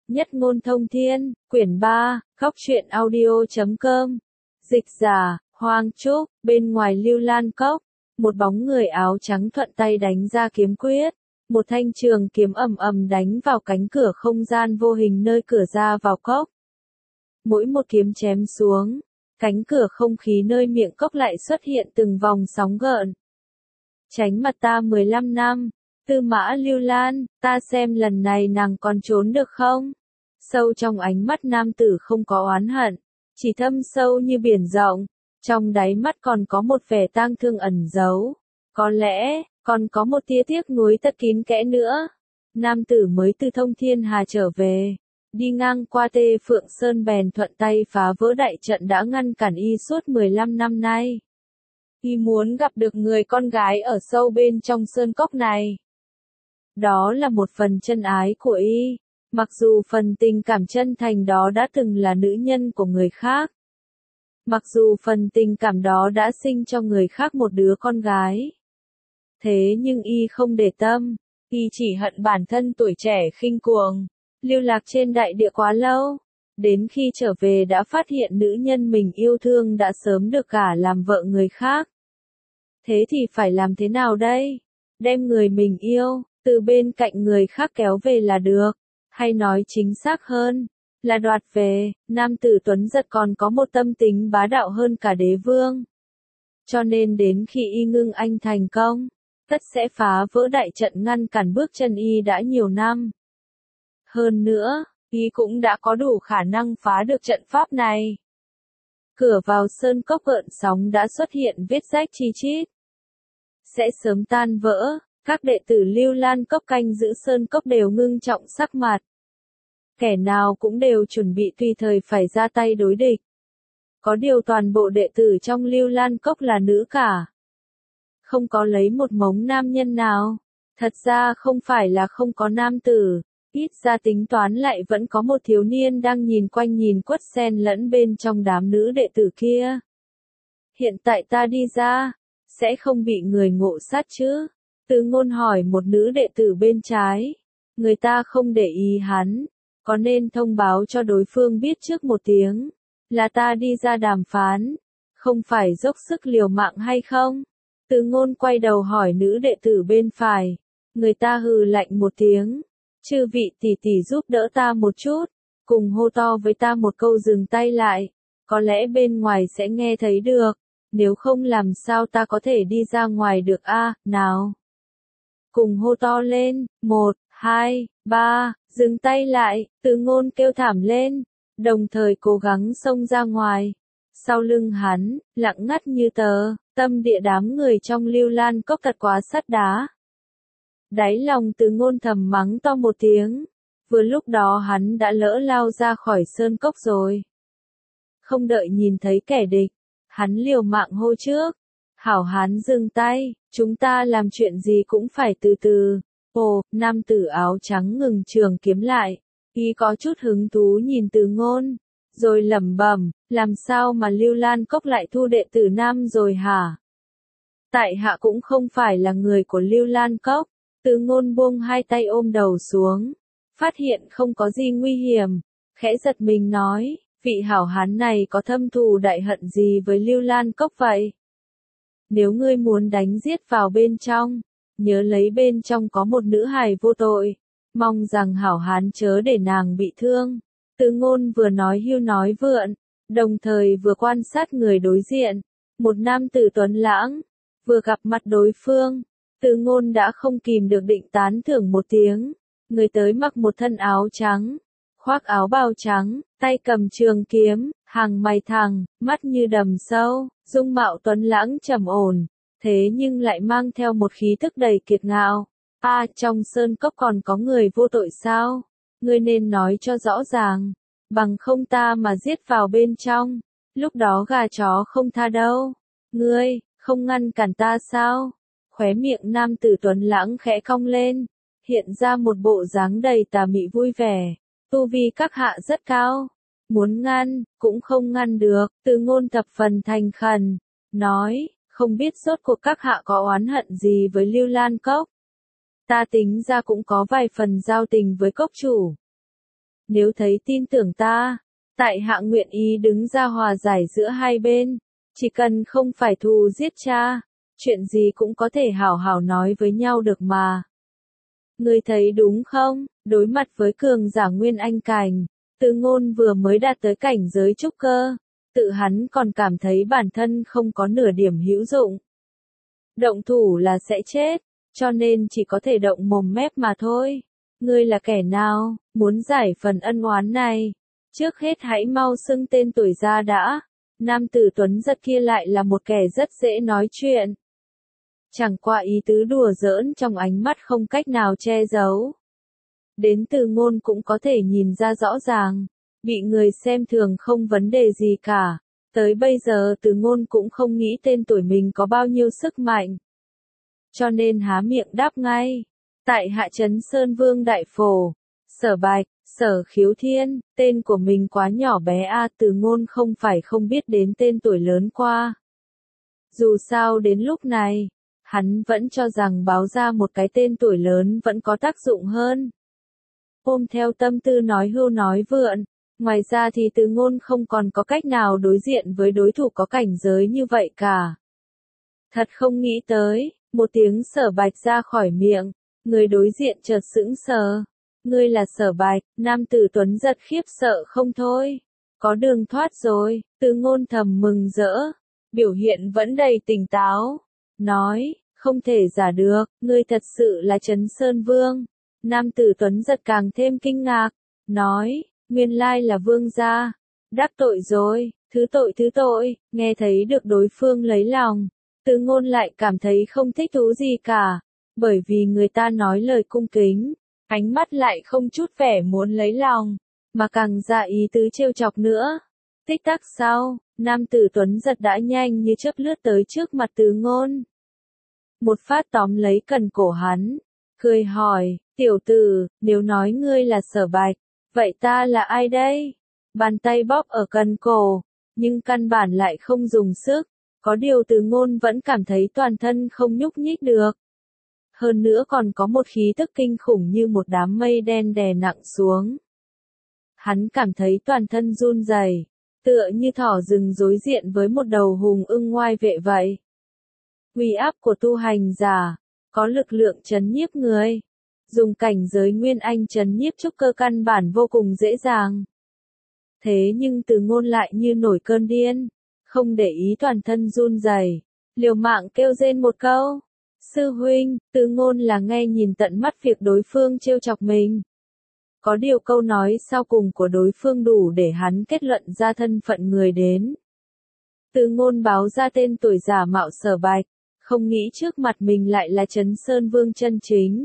Nhất ngôn thông thiên, quyển 3, Góc truyện audio.com. Dịch giả, Hoang Trúc, bên ngoài Lưu Lan Cốc, một bóng người áo trắng thuận tay đánh ra kiếm quyết. Một thanh trường kiếm ầm ầm đánh vào cánh cửa không gian vô hình nơi cửa ra vào cốc. Mỗi một kiếm chém xuống, cánh cửa không khí nơi miệng cốc lại xuất hiện từng vòng sóng gợn. Tránh mặt ta 15 năm, Tư Mã Lưu Lan, ta xem lần này nàng còn trốn được không? Sâu trong ánh mắt nam tử không có oán hận, chỉ thâm sâu như biển rộng, trong đáy mắt còn có một vẻ tang thương ẩn giấu. Có lẽ, còn có một tia tiếc nuối tất kín kẽ nữa. Nam tử mới từ Thông Thiên Hà trở về, đi ngang qua Tê Phượng Sơn bèn thuận tay phá vỡ đại trận đã ngăn cản y suốt 15 năm nay. Y muốn gặp được người con gái ở sâu bên trong sơn cốc này. Đó là một phần chân ái của y, mặc dù phần tình cảm chân thành đó đã từng là nữ nhân của người khác. Mặc dù phần tình cảm đó đã sinh cho người khác một đứa con gái. Thế nhưng y không để tâm, y chỉ hận bản thân tuổi trẻ khinh cuồng, lưu lạc trên đại địa quá lâu. Đến khi trở về đã phát hiện nữ nhân mình yêu thương đã sớm được gả làm vợ người khác. Thế thì phải làm thế nào đây? Đem người mình yêu, từ bên cạnh người khác kéo về là được. Hay nói chính xác hơn, là đoạt về. Nam tử Tuấn Giật còn có một tâm tính bá đạo hơn cả đế vương. Cho nên đến khi y ngưng anh thành công, tất sẽ phá vỡ đại trận ngăn cản bước chân y đã nhiều năm. Hơn nữa, y cũng đã có đủ khả năng phá được trận pháp này. Cửa vào sơn cốc gợn sóng đã xuất hiện vết rách chi chít. Sẽ sớm tan vỡ, các đệ tử Lưu Lan Cốc canh giữ sơn cốc đều ngưng trọng sắc mặt. Kẻ nào cũng đều chuẩn bị tùy thời phải ra tay đối địch. Có điều toàn bộ đệ tử trong Lưu Lan Cốc là nữ cả. Không có lấy một mống nam nhân nào. Thật ra không phải là không có nam tử, ít ra tính toán lại vẫn có một thiếu niên đang nhìn quanh nhìn quất xen lẫn bên trong đám nữ đệ tử kia. Hiện tại ta đi ra, sẽ không bị người ngộ sát chứ? Từ Ngôn hỏi một nữ đệ tử bên trái. Người ta không để ý hắn, có nên thông báo cho đối phương biết trước một tiếng, là ta đi ra đàm phán, không phải dốc sức liều mạng hay không? Từ Ngôn quay đầu hỏi nữ đệ tử bên phải. Người ta hừ lạnh một tiếng. Chư vị tỷ tỷ giúp đỡ ta một chút, cùng hô to với ta một câu dừng tay lại, có lẽ bên ngoài sẽ nghe thấy được, nếu không làm sao ta có thể đi ra ngoài được a? Nào. Cùng hô to lên, 1, 2, 3, dừng tay lại, Từ Ngôn kêu thảm lên, đồng thời cố gắng xông ra ngoài. Sau lưng hắn, lặng ngắt như tờ, tâm địa đám người trong Lưu Lan Cốc thật quá sắt đá. Đáy lòng Từ Ngôn thầm mắng to một tiếng. Vừa lúc đó hắn đã lỡ lao ra khỏi sơn cốc rồi. Không đợi nhìn thấy kẻ địch, hắn liều mạng hô trước. Hảo hán dừng tay, chúng ta làm chuyện gì cũng phải từ từ. Ồ, nam tử áo trắng ngừng trường kiếm lại. Y có chút hứng thú nhìn Từ Ngôn, rồi lẩm bẩm, làm sao mà Lưu Lan Cốc lại thu đệ tử nam rồi hả? Tại hạ cũng không phải là người của Lưu Lan Cốc. Từ Ngôn buông hai tay ôm đầu xuống, phát hiện không có gì nguy hiểm, khẽ giật mình nói, vị hảo hán này có thâm thù đại hận gì với Lưu Lan Cốc vậy? Nếu ngươi muốn đánh giết vào bên trong, nhớ lấy bên trong có một nữ hài vô tội, mong rằng hảo hán chớ để nàng bị thương. Từ Ngôn vừa nói hưu nói vượn, đồng thời vừa quan sát người đối diện, một nam tử tuấn lãng, vừa gặp mặt đối phương. Từ Ngôn đã không kìm được định tán thưởng một tiếng. Người tới mặc một thân áo trắng, khoác áo bào trắng, tay cầm trường kiếm, hàng mày thẳng, mắt như đầm sâu, dung mạo tuấn lãng trầm ổn, thế nhưng lại mang theo một khí tức đầy kiệt ngạo. A, trong sơn cốc còn có người vô tội sao? Ngươi nên nói cho rõ ràng, bằng không ta mà giết vào bên trong, lúc đó gà chó không tha đâu. Ngươi, không ngăn cản ta sao? Khóe miệng nam tử tuấn lãng khẽ cong lên, hiện ra một bộ dáng đầy tà mị vui vẻ. Tu vi các hạ rất cao, muốn ngăn, cũng không ngăn được. Từ Ngôn thập phần thành khẩn, nói, không biết rốt cuộc các hạ có oán hận gì với Lưu Lan Cốc. Ta tính ra cũng có vài phần giao tình với cốc chủ. nếu thấy tin tưởng ta, tại hạ nguyện ý đứng ra hòa giải giữa hai bên, chỉ cần không phải thù giết cha, chuyện gì cũng có thể hảo hảo nói với nhau được mà. Ngươi thấy đúng không? Đối mặt với cường giả Nguyên Anh cảnh, Từ Ngôn vừa mới đạt tới cảnh giới trúc cơ, tự hắn còn cảm thấy bản thân không có nửa điểm hữu dụng. Động thủ là sẽ chết, cho nên chỉ có thể động mồm mép mà thôi. Ngươi là kẻ nào, muốn giải phần ân oán này? Trước hết hãy mau xưng tên tuổi ra đã. Nam tử Tuấn Giật kia lại là một kẻ rất dễ nói chuyện. Chẳng qua ý tứ đùa giỡn trong ánh mắt không cách nào che giấu. Đến Từ Ngôn cũng có thể nhìn ra rõ ràng, bị người xem thường không vấn đề gì cả. Tới bây giờ Từ Ngôn cũng không nghĩ tên tuổi mình có bao nhiêu sức mạnh. Cho nên há miệng đáp ngay. Tại hạ Trấn Sơn Vương Đại Phổ, Sở Bạch, Sở Khiếu Thiên, tên của mình quá nhỏ bé a. Từ Ngôn không phải không biết đến tên tuổi lớn qua. Dù sao đến lúc này, hắn vẫn cho rằng báo ra một cái tên tuổi lớn vẫn có tác dụng hơn. Ôm theo tâm tư nói hưu nói vượn, ngoài ra thì Từ Ngôn không còn có cách nào đối diện với đối thủ có cảnh giới như vậy cả. Thật không nghĩ tới, một tiếng Sở Bạch ra khỏi miệng, người đối diện chợt sững sờ. Ngươi là Sở Bạch, nam tử Tuấn Giật khiếp sợ không thôi. Có đường thoát rồi, Từ Ngôn thầm mừng rỡ, biểu hiện vẫn đầy tỉnh táo. Nói, không thể giả được, ngươi thật sự là Trấn Sơn Vương. Nam tử Tuấn Giật càng thêm kinh ngạc, nói, nguyên lai là vương gia. Đắc tội rồi, thứ tội, nghe thấy được đối phương lấy lòng. Từ Ngôn lại cảm thấy không thích thú gì cả, bởi vì người ta nói lời cung kính, ánh mắt lại không chút vẻ muốn lấy lòng, mà càng ra ý tứ trêu chọc nữa. Tích tắc sau, nam tử Tuấn Giật đã nhanh như chớp lướt tới trước mặt Từ Ngôn. Một phát tóm lấy cần cổ hắn, cười hỏi, tiểu tử, nếu nói ngươi là Sở Bạch, vậy ta là ai đây? Bàn tay bóp ở cần cổ, nhưng căn bản lại không dùng sức, có điều Từ Ngôn vẫn cảm thấy toàn thân không nhúc nhích được. Hơn nữa còn có một khí tức kinh khủng như một đám mây đen đè nặng xuống. Hắn cảm thấy toàn thân run rẩy, tựa như thỏ rừng đối diện với một đầu hùng ưng ngoai vệ vậy. Uy áp của tu hành giả, có lực lượng trấn nhiếp người. Dùng cảnh giới Nguyên Anh trấn nhiếp trúc cơ căn bản vô cùng dễ dàng. Thế nhưng Từ Ngôn lại như nổi cơn điên, không để ý toàn thân run rẩy, liều mạng kêu rên một câu. Sư huynh, Từ Ngôn là nghe nhìn tận mắt việc đối phương trêu chọc mình. Có điều câu nói sau cùng của đối phương đủ để hắn kết luận ra thân phận người đến. Từ Ngôn báo ra tên tuổi giả mạo Sở Bạch, không nghĩ trước mặt mình lại là Trấn Sơn Vương chân chính.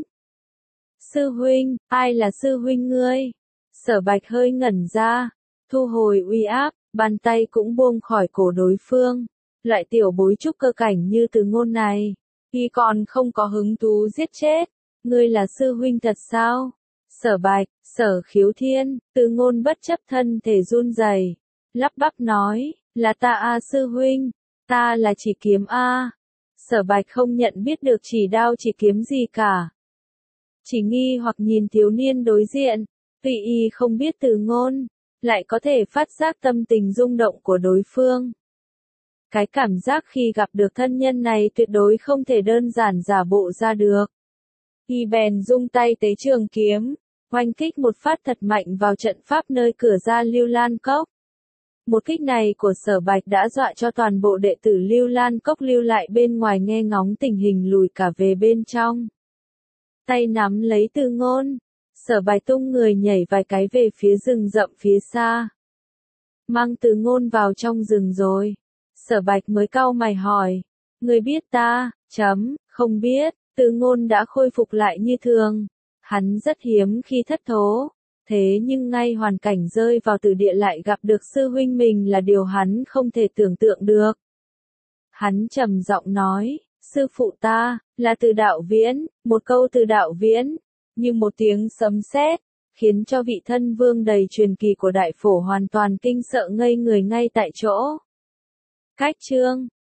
Sư huynh, ai là sư huynh ngươi? Sở Bạch hơi ngẩn ra, thu hồi uy áp, bàn tay cũng buông khỏi cổ đối phương. Loại tiểu bối trúc cơ cảnh như Từ Ngôn này, y còn không có hứng thú giết chết. Ngươi là sư huynh thật sao? Sở Bạch, Sở Khiếu Thiên, Từ Ngôn bất chấp thân thể run rẩy, lắp bắp nói, là ta a sư huynh, ta là chỉ kiếm a. Sở Bạch không nhận biết được chỉ đao chỉ kiếm gì cả. Chỉ nghi hoặc nhìn thiếu niên đối diện, tuy y không biết Từ Ngôn, lại có thể phát giác tâm tình rung động của đối phương. Cái cảm giác khi gặp được thân nhân này tuyệt đối không thể đơn giản giả bộ ra được. Y bèn rung tay tế trường kiếm, oanh kích một phát thật mạnh vào trận pháp nơi cửa ra Lưu Lan Cốc. Một kích này của Sở Bạch đã dọa cho toàn bộ đệ tử Lưu Lan Cốc lưu lại bên ngoài nghe ngóng tình hình lùi cả về bên trong. Tay nắm lấy Từ Ngôn, Sở Bạch tung người nhảy vài cái về phía rừng rậm phía xa. Mang Từ Ngôn vào trong rừng rồi. Sở Bạch mới cau mày hỏi, người biết ta? Không biết. Từ Ngôn đã khôi phục lại như thường. Hắn rất hiếm khi thất thố. Thế nhưng ngay hoàn cảnh rơi vào tử địa lại gặp được sư huynh mình là điều hắn không thể tưởng tượng được. Hắn trầm giọng nói, sư phụ ta, là Từ Đạo Viễn. Một câu Từ Đạo Viễn, như một tiếng sấm sét, khiến cho vị thân vương đầy truyền kỳ của Đại Phổ hoàn toàn kinh sợ ngây người ngay tại chỗ. Cách chương